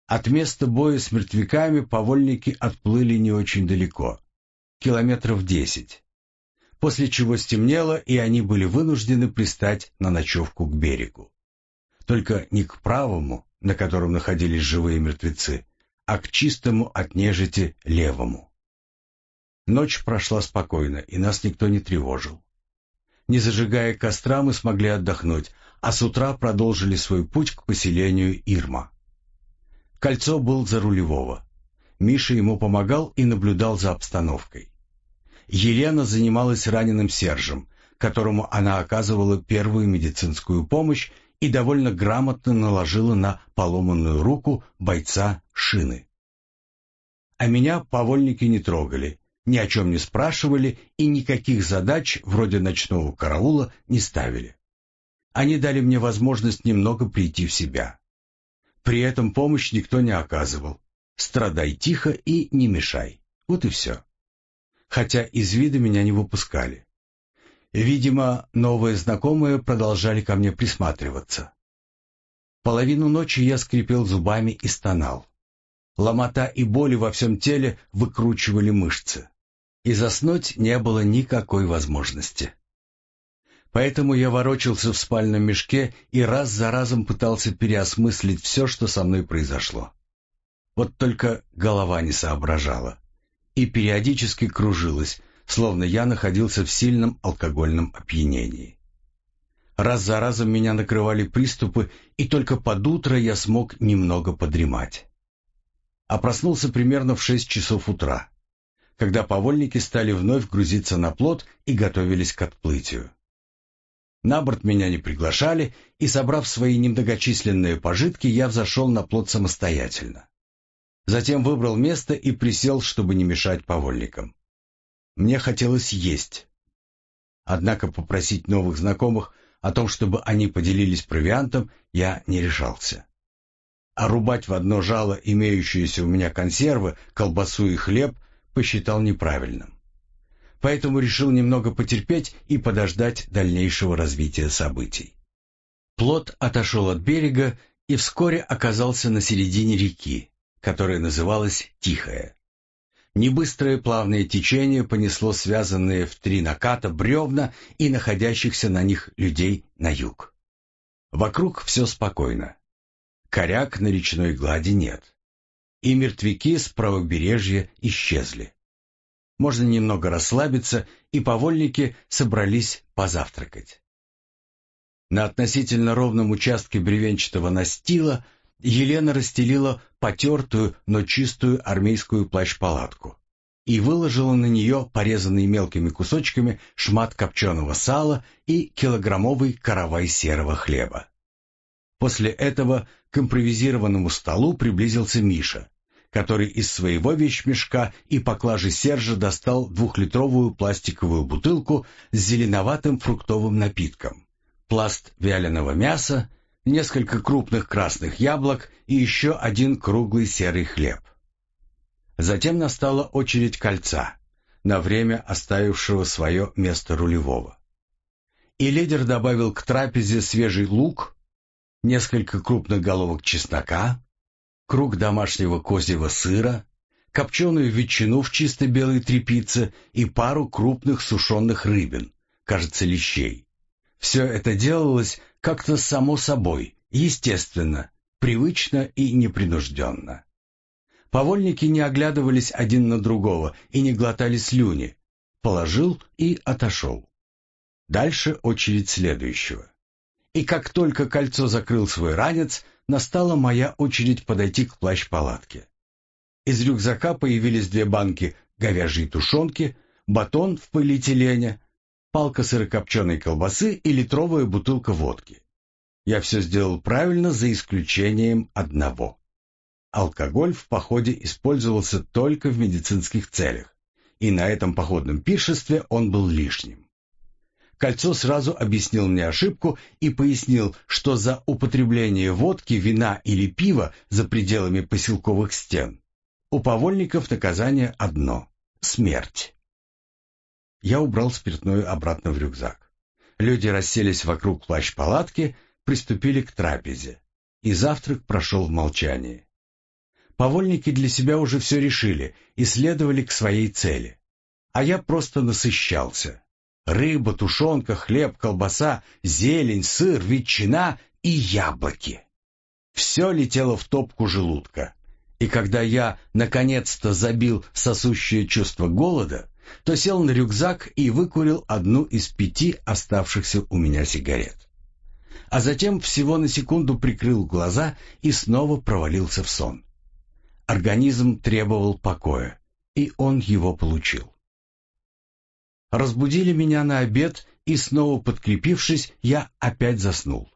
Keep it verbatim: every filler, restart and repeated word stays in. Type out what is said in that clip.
От места боя с мертвяками повольники отплыли не очень далеко, километров десять, после чего стемнело, и они были вынуждены пристать на ночевку к берегу. Только не к правому, на котором находились живые мертвецы, а к чистому от нежити левому. Ночь прошла спокойно, и нас никто не тревожил. Не зажигая костра, мы смогли отдохнуть, а с утра продолжили свой путь к поселению Ирма. Кольцо был за рулевого. Миша ему помогал и наблюдал за обстановкой. Елена занималась раненым Сержем, которому она оказывала первую медицинскую помощь и довольно грамотно наложила на поломанную руку бойца шины. А меня повольники не трогали, ни о чем не спрашивали и никаких задач вроде ночного караула не ставили. Они дали мне возможность немного прийти в себя. При этом помощь никто не оказывал. Страдай тихо и не мешай. Вот и все. Хотя из вида меня не выпускали. Видимо, новые знакомые продолжали ко мне присматриваться. Половину ночи я скрипел зубами и стонал. Ломота и боли во всем теле выкручивали мышцы. И заснуть не было никакой возможности. Поэтому я ворочался в спальном мешке и раз за разом пытался переосмыслить все, что со мной произошло. Вот только голова не соображала и периодически кружилась, словно я находился в сильном алкогольном опьянении. Раз за разом меня накрывали приступы, и только под утро я смог немного подремать. А проснулся примерно в шесть часов утра, когда повольники стали вновь грузиться на плот и готовились к отплытию. На борт меня не приглашали, и, собрав свои немногочисленные пожитки, я взошел на плот самостоятельно. Затем выбрал место и присел, чтобы не мешать повольникам. Мне хотелось есть. Однако попросить новых знакомых о том, чтобы они поделились провиантом, я не решался. А рубать в одно жало имеющиеся у меня консервы, колбасу и хлеб посчитал неправильным. Поэтому решил немного потерпеть и подождать дальнейшего развития событий. Плот отошел от берега и вскоре оказался на середине реки, которая называлась Тихая. Небыстрое плавное течение понесло связанные в три наката бревна и находящихся на них людей на юг. Вокруг все спокойно. Коряк на речной глади нет. И мертвяки с правобережья исчезли. Можно немного расслабиться, и повольники собрались позавтракать. На относительно ровном участке бревенчатого настила Елена расстелила потертую, но чистую армейскую плащ-палатку и выложила на нее порезанный мелкими кусочками шмат копченого сала и килограммовый каравай серого хлеба. После этого к импровизированному столу приблизился Миша, который из своего вещмешка и поклажи Сержа достал двухлитровую пластиковую бутылку с зеленоватым фруктовым напитком, пласт вяленого мяса, несколько крупных красных яблок и еще один круглый серый хлеб. Затем настала очередь Кольца, на время оставившего свое место рулевого. И лидер добавил к трапезе свежий лук, несколько крупных головок чеснока, круг домашнего козьего сыра, копченую ветчину в чисто белой тряпице и пару крупных сушеных рыбин, кажется, лещей. Все это делалось как-то само собой, естественно, привычно и непринужденно. Повольники не оглядывались один на другого и не глотали слюни. Положил и отошел. Дальше очередь следующего. И как только Кольцо закрыл свой ранец, настала моя очередь подойти к плащ-палатке. Из рюкзака появились две банки говяжьей тушенки, батон в полиэтилене, палка сырокопченой колбасы и литровая бутылка водки. Я все сделал правильно, за исключением одного. Алкоголь в походе использовался только в медицинских целях, и на этом походном пиршестве он был лишним. Кольцо сразу объяснил мне ошибку и пояснил, что за употребление водки, вина или пива за пределами поселковых стен у повольников наказание одно — смерть. Я убрал спиртное обратно в рюкзак. Люди расселись вокруг плащ-палатки, приступили к трапезе, и завтрак прошел в молчании. Повольники для себя уже все решили и следовали к своей цели. А я просто насыщался. Рыба, тушенка, хлеб, колбаса, зелень, сыр, ветчина и яблоки. Все летело в топку желудка. И когда я наконец-то забил сосущее чувство голода, то сел на рюкзак и выкурил одну из пяти оставшихся у меня сигарет. А затем всего на секунду прикрыл глаза и снова провалился в сон. Организм требовал покоя, и он его получил. Разбудили меня на обед, и снова подкрепившись, я опять заснул.